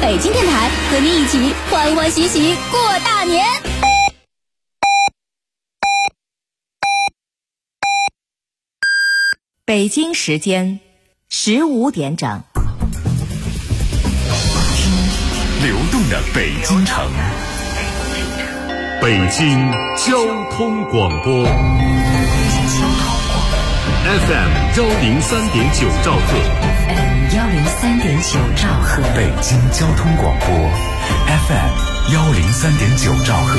北京电台和你一起欢欢喜喜过大年。 北京时间15点整， 流动的北京城，北京交通广播 FM 103.9兆赫 103.9兆赫， 北京交通广播 FM 103.9兆赫。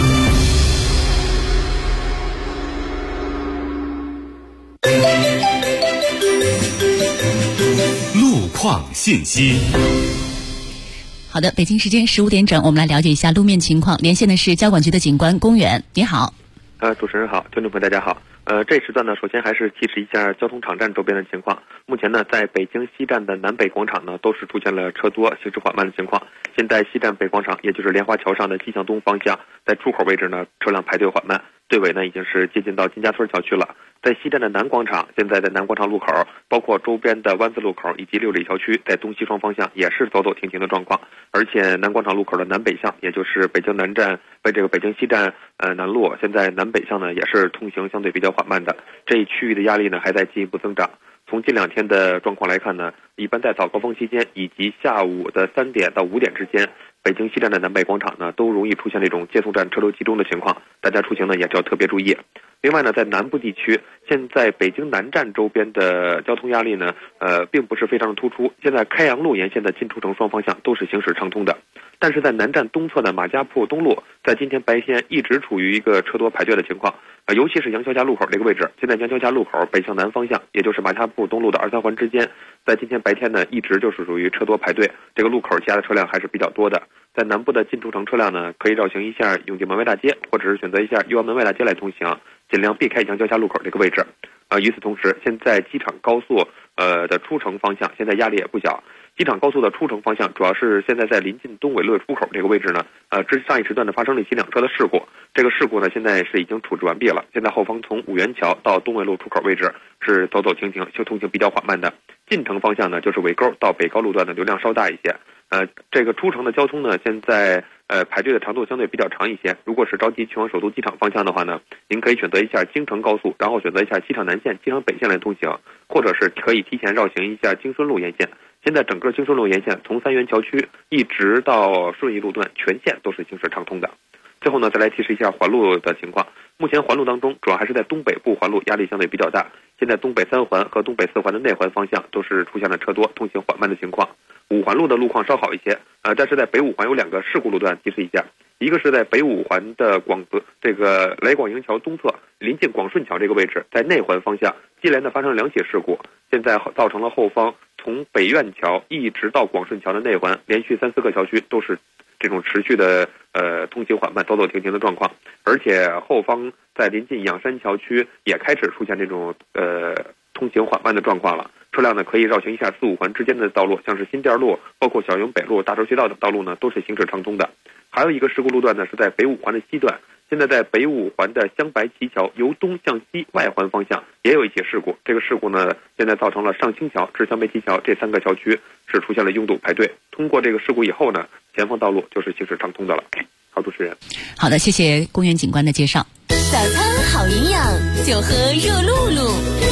路况信息。 好的，北京时间15点整，我们来了解一下路面情况。连线的是交管局的警官龚远，你好。 主持人好，听众朋友大家好。这时段呢，首先还是提示一下交通场站周边的情况。目前呢，在北京西站的南北广场呢，都是出现了车多、行驶缓慢的情况。现在西站北广场，也就是莲花桥上的西向东方向，在出口位置呢，车辆排队缓慢，队尾呢已经是接近到金家村桥区了。在西站的南广场，现在在南广场路口，包括周边的湾子路口以及六里桥区，在东西双方向也是走走停停的状况。而且南广场路口的南北向，也就是北京南站北京西站南路，现在南北向呢也是通行相对比较缓慢的，这一区域的压力呢还在进一步增长。从近2天的状况来看呢，一般在早高峰期间以及下午的3点到5点之间，北京西站的南北广场呢都容易出现这种接送站车流集中的情况，大家出行呢也是要特别注意。另外呢，在南部地区，现在北京南站周边的交通压力呢，并不是非常的突出。现在开阳路沿线的进出城双方向都是行驶畅通的，但是在南站东侧的马家铺东路，在今天白天一直处于一个车多排队的情况，尤其是杨桥家路口这个位置。现在杨桥家路口北向南方向，也就是马家铺东路的2、3环之间，在今天白天呢，一直就是属于车多排队，这个路口其他的车辆还是比较多的。在南部的进出城车辆呢，可以绕行一下永定门外大街，或者是选择一下右安门外大街来通行，尽量避开杨桥家路口这个位置。与此同时，现在机场高速的出城方向，现在压力也不小。机场高速的出城方向，主要是现在在临近东纬路出口这个位置呢，上一时段呢发生了一起2车的事故，这个事故呢现在是已经处置完毕了。现在后方从五元桥到东纬路出口位置是走走停停，通行比较缓慢的。进城方向呢，就是尾沟到北高路段的流量稍大一些。这个出城的交通呢，现在排队的长度相对比较长一些。如果是着急去往首都机场方向的话呢，您可以选择一下京承高速，然后选择一下机场南线、机场北线来通行，或者是可以提前绕行一下京顺路沿线。现在整个京顺路沿线从3元桥区一直到顺义路段全线都是行驶畅通的。最后呢，再来提示一下环路的情况。目前环路当中，主要还是在东北部环路压力相对比较大。现在东北3环和东北4环的内环方向都是出现了车多、通行缓慢的情况。5环路的路况稍好一些，但是在北5环有2个事故路段，提示一下。一个是在北5环的这个来广营桥东侧，临近广顺桥这个位置，在内环方向接连的发生了2起事故，现在造成了后方从北苑桥一直到广顺桥的内环，连续3、4个桥区都是这种持续的通行缓慢、走走停停的状况，而且后方在临近仰山桥区也开始出现这种通行缓慢的状况了。车辆呢可以绕行一下4、5环之间的道路，像是新店路、包括小营北路、大洲隧道等道路呢都是行驶畅通的。还有一个事故路段呢是在北5环的西段，现在在北5环的香白旗桥由东向西外环方向也有一起事故，这个事故呢现在造成了上清桥至香白旗桥这3个桥区是出现了拥堵排队。通过这个事故以后呢，前方道路就是行驶畅通的了。好，主持人。 好的，谢谢公园警官的介绍。 早餐好营养，就喝热露露。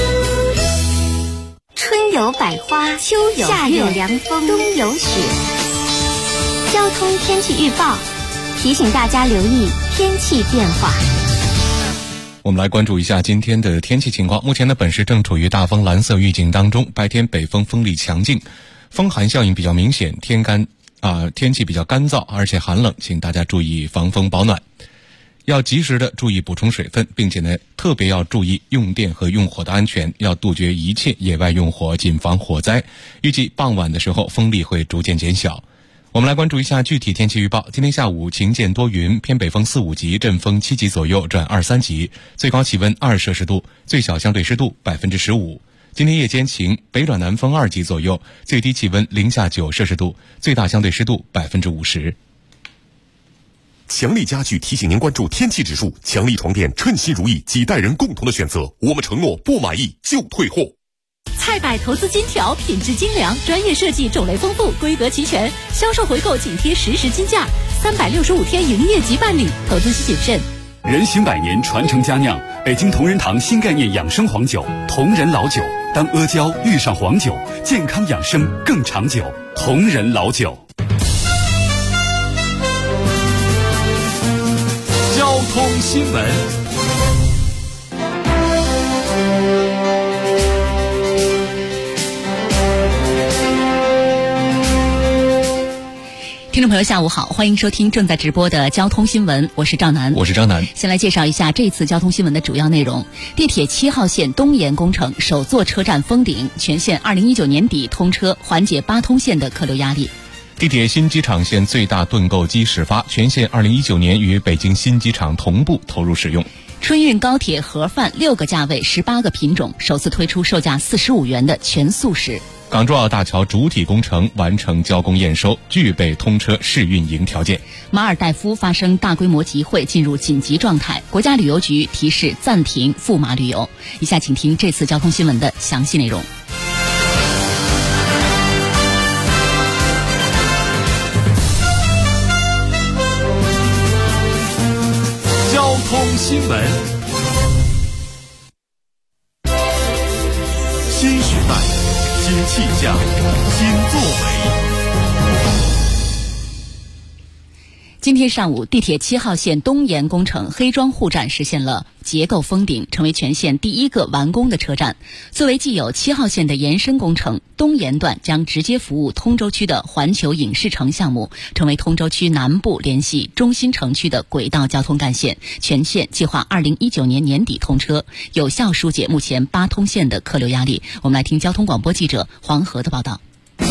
春有百花，秋有夏有凉风，冬有雪。交通天气预报提醒大家留意天气变化。 我们来关注一下今天的天气情况。目前呢，本市正处于大风蓝色预警当中，白天北风风力强劲，风寒效应比较明显，天气比较干燥，而且寒冷，请大家注意防风保暖。要及时的注意补充水分，并且呢，特别要注意用电和用火的安全，要杜绝一切野外用火，谨防火灾。预计傍晚的时候风力会逐渐减小。我们来关注一下具体天气预报。今天下午晴间多云，偏北风4、5级，阵风7级左右转2、3级，最高气温2摄氏度，最小相对湿度15%。今天夜间晴，北转南风2级左右，最低气温零下9摄氏度，最大相对湿度50%。 强力家具提醒您关注天气指数，强力床垫称心如意，几代人共同的选择。我们承诺不满意就退货。 菜百投资金条，品质精良，专业设计，种类丰富，规格齐全，销售回购紧贴实时金价，365天营业即办理，投资需谨慎。 人行百年，传承佳酿，北京同仁堂新概念养生黄酒，同仁老酒。当阿胶遇上黄酒，健康养生更长久。同仁老酒。交通新闻。 听众朋友下午好，欢迎收听正在直播的交通新闻，我是赵楠。 我是张楠。 先来介绍一下这次交通新闻的主要内容。地铁7号线东延工程首座车站封顶，全线2019年底通车，缓解8通线的客流压力。 地铁新机场线最大盾构机始发，全线2019年与北京新机场同步投入使用。 春运高铁盒饭6个价位18个品种，首次推出售价45元的全素食。 港珠澳大桥主体工程完成交工验收，具备通车试运营条件。 马尔代夫发生大规模集会，进入紧急状态，国家旅游局提示暂停赴马旅游。以下请听这次交通新闻的详细内容。 交通新闻，新时代，新气象，新作为。 今天上午，地铁7号线东延工程黑庄户站实现了结构封顶，成为全线第一个完工的车站。作为既有7号线的延伸工程，东延段将直接服务通州区的环球影视城项目，成为通州区南部联系中心城区的轨道交通干线。全线计划2019年年底通车，有效疏解目前8通线的客流压力。我们来听交通广播记者黄河的报道。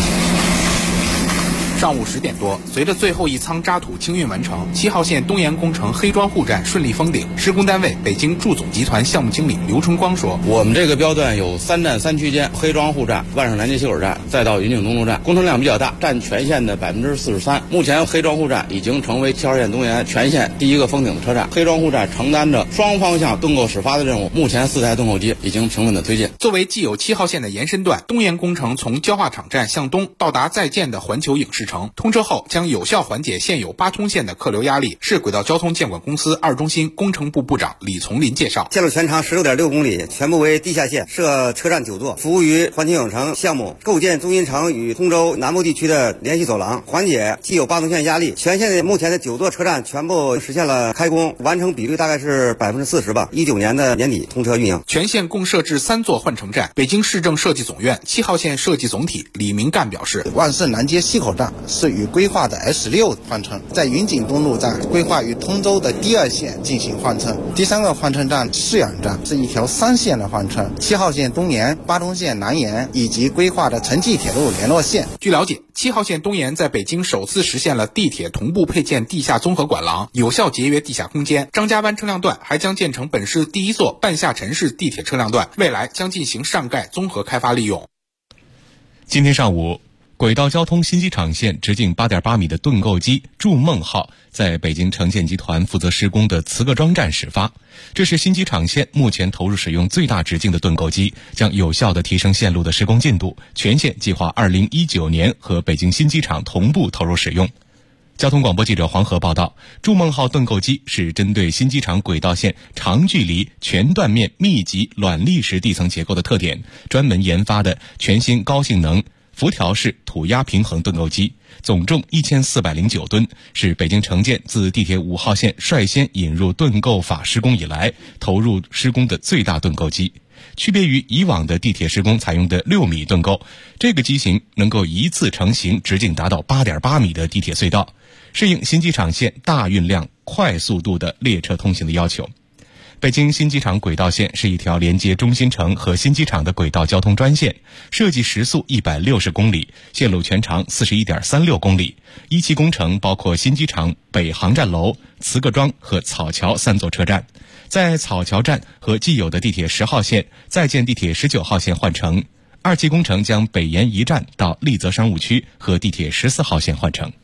上午10点多，随着最后一仓渣土清运完成，7号线东延工程黑庄户站顺利封顶。施工单位北京祝总集团项目经理刘春光说：“ 我们这个标段有3站3区间，黑庄户站、万盛南街西口站，再到云景东路站，工程量比较大，占全线的43%。目前黑庄户站已经成为7号线东延全线第一个封顶的车站。黑庄户站承担着双方向盾构始发的任务，目前4台盾构机已经平稳的推进。 作为既有7号线的延伸段，东延工程从焦化厂站向东到达在建的环球影视城。通车后将有效缓解现有8通线的客流压力。市轨道交通监管公司2中心工程部部长李从林介绍， 线路全长16.6公里，全部为地下线，设车站9座，服务于环球影城项目，构建中心城与通州南部地区的联系走廊，缓解既有8通线压力。全线的目前的9座车站全部实现了开工，完成比率大概是40%吧，19年的年底通车运营。 全线共设置3座换乘站。北京市政设计总院7号线设计总体李明干表示， 万盛南街西口站是与规划的 S6 换乘，在云景东路站规划与通州的第2线进行换乘。第3个换乘站式阳站是一条3线的换乘，7号线东延、8通线南延以及规划的城际铁路联络线。 据了解，7号线东延在北京首次实现了地铁同步配建地下综合管廊，有效节约地下空间。张家湾车辆段还将建成本市第1座半下沉式地铁车辆段，未来将进行上盖综合开发利用。 今天上午，轨道交通新机场线直径8.8米的盾构机筑梦号在北京城建集团负责施工的慈各庄站始发。这是新机场线目前投入使用最大直径的盾构机，将有效地提升线路的施工进度。全线计划2019年和北京新机场同步投入使用。交通广播记者黄河报道，筑梦号盾构机是针对新机场轨道线长距离全断面密集卵粒式地层结构的特点，专门研发的全新高性能辐条式土压平衡盾构机，总重1409吨，是北京城建自地铁5号线率先引入盾构法施工以来投入施工的最大盾构机。区别于以往的地铁施工采用的6米盾构，这个机型能够一次成型直径达到8.8米的地铁隧道，适应新机场线大运量、快速度的列车通行的要求。北京新机场轨道线是一条连接中心城和新机场的轨道交通专线，设计时速160公里，线路全长41.36公里。一期工程包括新机场北航站楼、慈各庄和草桥3座车站。在草桥站和既有的地铁10号线再建地铁19号线换乘。2期工程将北延1站到丽泽商务区和地铁14号线换乘。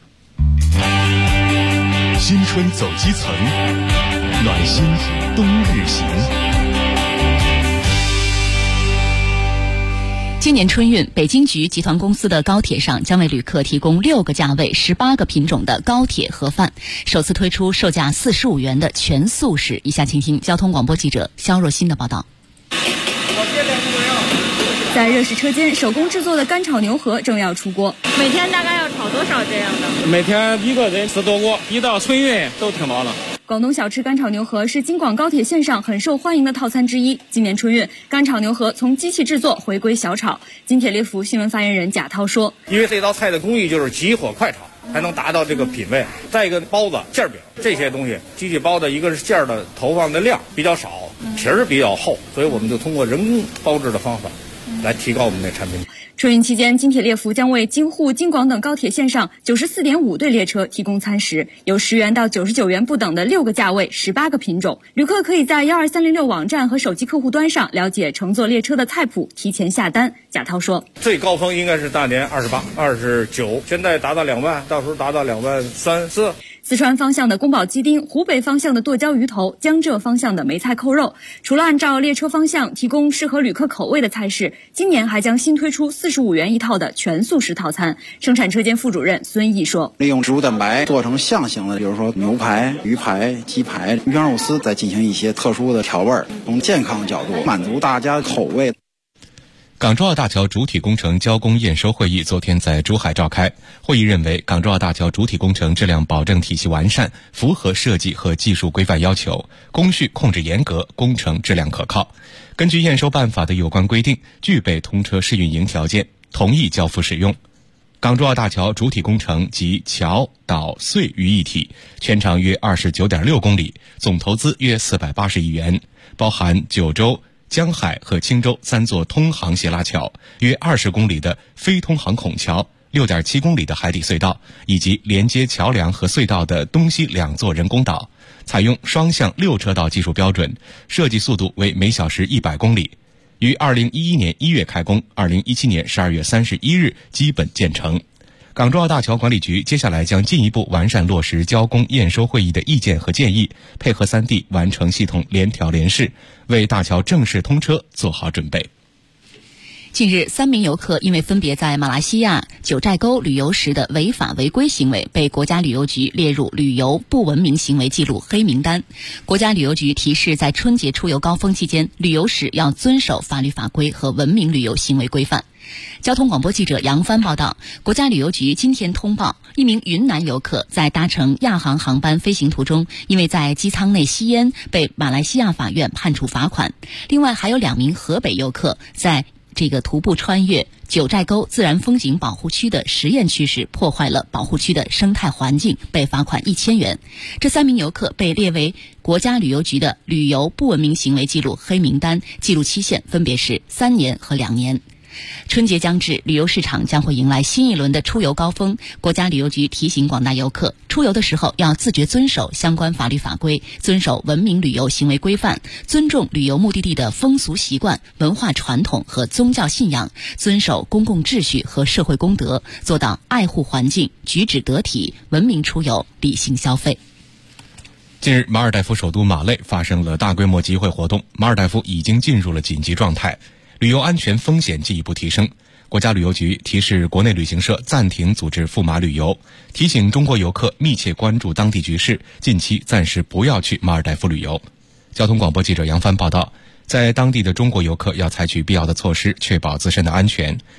新春走基层，暖心冬日行。 今年春运，北京局集团公司的高铁上将为旅客提供6个价位、18个品种的高铁盒饭，首次推出售价45元的全素食。以下请听交通广播记者肖若欣的报道。 在热食车间，手工制作的干炒牛河正要出锅。 每天大概要炒多少这样的？ 每天一个人吃多锅，一到春运都挺忙了。 广东小吃干炒牛河是京广高铁线上很受欢迎的套餐之一。今年春运，干炒牛河从机器制作回归小炒。金铁列福新闻发言人贾涛说：“ 因为这道菜的工艺就是急火快炒，才能达到这个品味。再一个，包子、馅饼这些东西，机器包的一个是馅儿的投放的量比较少，皮儿比较厚，所以我们就通过人工包制的方法来提高我们的产品。” 春运期间，金铁列福将为京沪、京广等高铁线上94.5对列车提供餐食，有10元到99元不等的6个价位、18个品种。旅客可以在12306网站和手机客户端上了解乘坐列车的菜谱，提前下单。贾涛说：“ 最高峰应该是大年28、29，现在达到2万，到时候达到2万3、4。” 四川方向的宫保鸡丁，湖北方向的剁椒鱼头，江浙方向的梅菜扣肉。除了按照列车方向提供适合旅客口味的菜式，今年还将新推出45元一套的全素食套餐。生产车间副主任孙毅说：“ 利用植物蛋白做成象形的，比如说牛排、鱼排、鸡排、鱼香肉丝，再进行一些特殊的调味，从健康角度满足大家口味。” 港珠澳大桥主体工程交工验收会议昨天在珠海召开。会议认为，港珠澳大桥主体工程质量保证体系完善，符合设计和技术规范要求，工序控制严格，工程质量可靠。根据验收办法的有关规定，具备通车试运营条件，同意交付使用。港珠澳大桥主体工程集桥、岛、隧于一体，全长约29.6公里，总投资约480亿元，包含九州、江海和青州3座通航斜拉桥，约20公里的非通航孔桥，6.7公里的海底隧道，以及连接桥梁和隧道的东西2座人工岛，采用双向6车道技术标准，设计速度为每小时100公里，于2011年1月开工，2017年12月31日基本建成。港珠澳大桥管理局接下来将进一步完善落实交工验收会议的意见和建议，配合3地完成系统联调联试，为大桥正式通车做好准备。 近日，3名游客因为分别在马来西亚九寨沟旅游时的违法违规行为，被国家旅游局列入旅游不文明行为记录黑名单。国家旅游局提示，在春节出游高峰期间，旅游时要遵守法律法规和文明旅游行为规范。交通广播记者杨帆报道，国家旅游局今天通报，一名云南游客在搭乘亚航航班飞行途中，因为在机舱内吸烟，被马来西亚法院判处罚款。另外还有2名河北游客在徒步穿越九寨沟自然风景保护区的实验区时，破坏了保护区的生态环境，被罚款1000元。这3名游客被列为国家旅游局的旅游不文明行为记录黑名单，记录期限分别是3年和2年。春节将至，旅游市场将会迎来新一轮的出游高峰。国家旅游局提醒广大游客，出游的时候要自觉遵守相关法律法规，遵守文明旅游行为规范，尊重旅游目的地的风俗习惯、文化传统和宗教信仰，遵守公共秩序和社会公德，做到爱护环境、举止得体、文明出游、理性消费。 近日，马尔代夫首都马累发生了大规模集会活动，马尔代夫已经进入了紧急状态，旅游安全风险进一步提升。国家旅游局提示国内旅行社暂停组织赴马旅游，提醒中国游客密切关注当地局势，近期暂时不要去马尔代夫旅游。交通广播记者杨帆报道，在当地的中国游客要采取必要的措施，确保自身的安全。